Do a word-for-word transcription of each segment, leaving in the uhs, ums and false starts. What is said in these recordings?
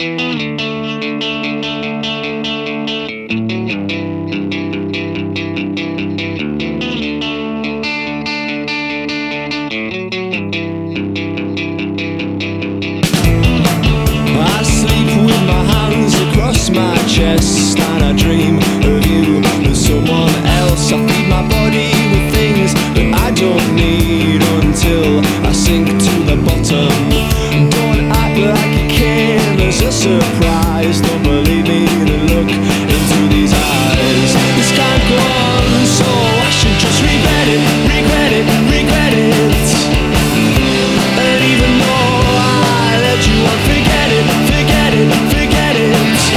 My chest and I dream of you with someone else. I feed my body with things that I don't need until I sink to the bottom. Don't act like you came as a surprise. Don't believe me, then look into these eyes. This can't go on, so I should just regret it, regret it, regret it. And even though I let you on, forget it, forget it, forget it.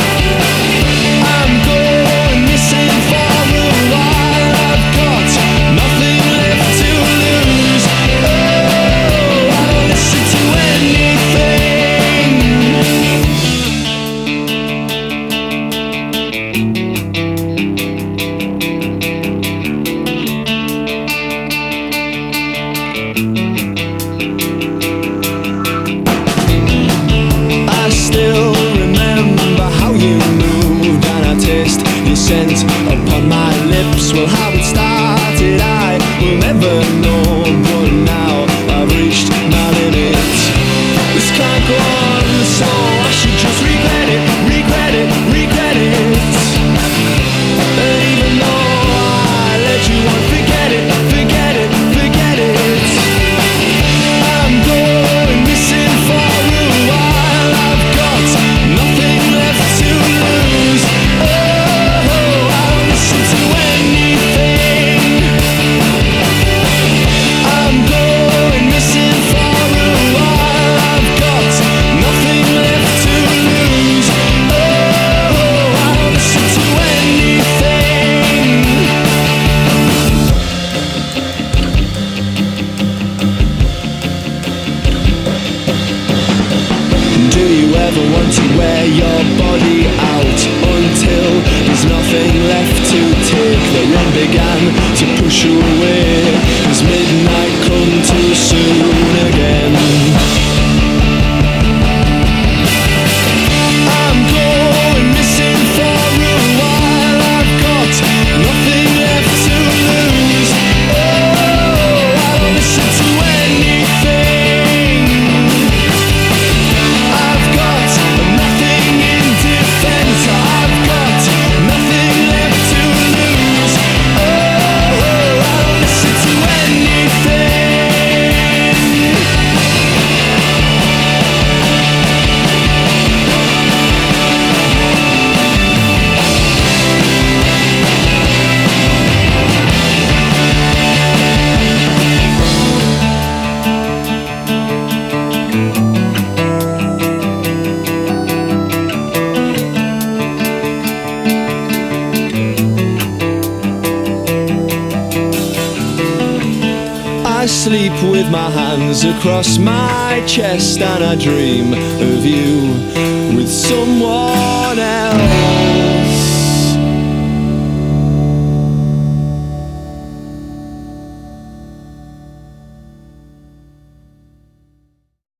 Scent upon my lips. Well, how it started I will never know, but now I've reached my limit. This can't go on, so I should just regret it, regret it, regret it. And even though I let you on, forget it, forget it, forget it. I'm going missing for a while. I've got nothing left to lose. Oh, want to wear your body out until there's nothing left to take. The rain began to push away as midnight come too soon again. I'm going missing for a while. I've got nothing left to lose. Oh, I'll listen to anything. I've got nothing in defense. I've got nothing left to lose. Oh, I'll listen to anything. I sleep with my hands across my chest and I dream of you with someone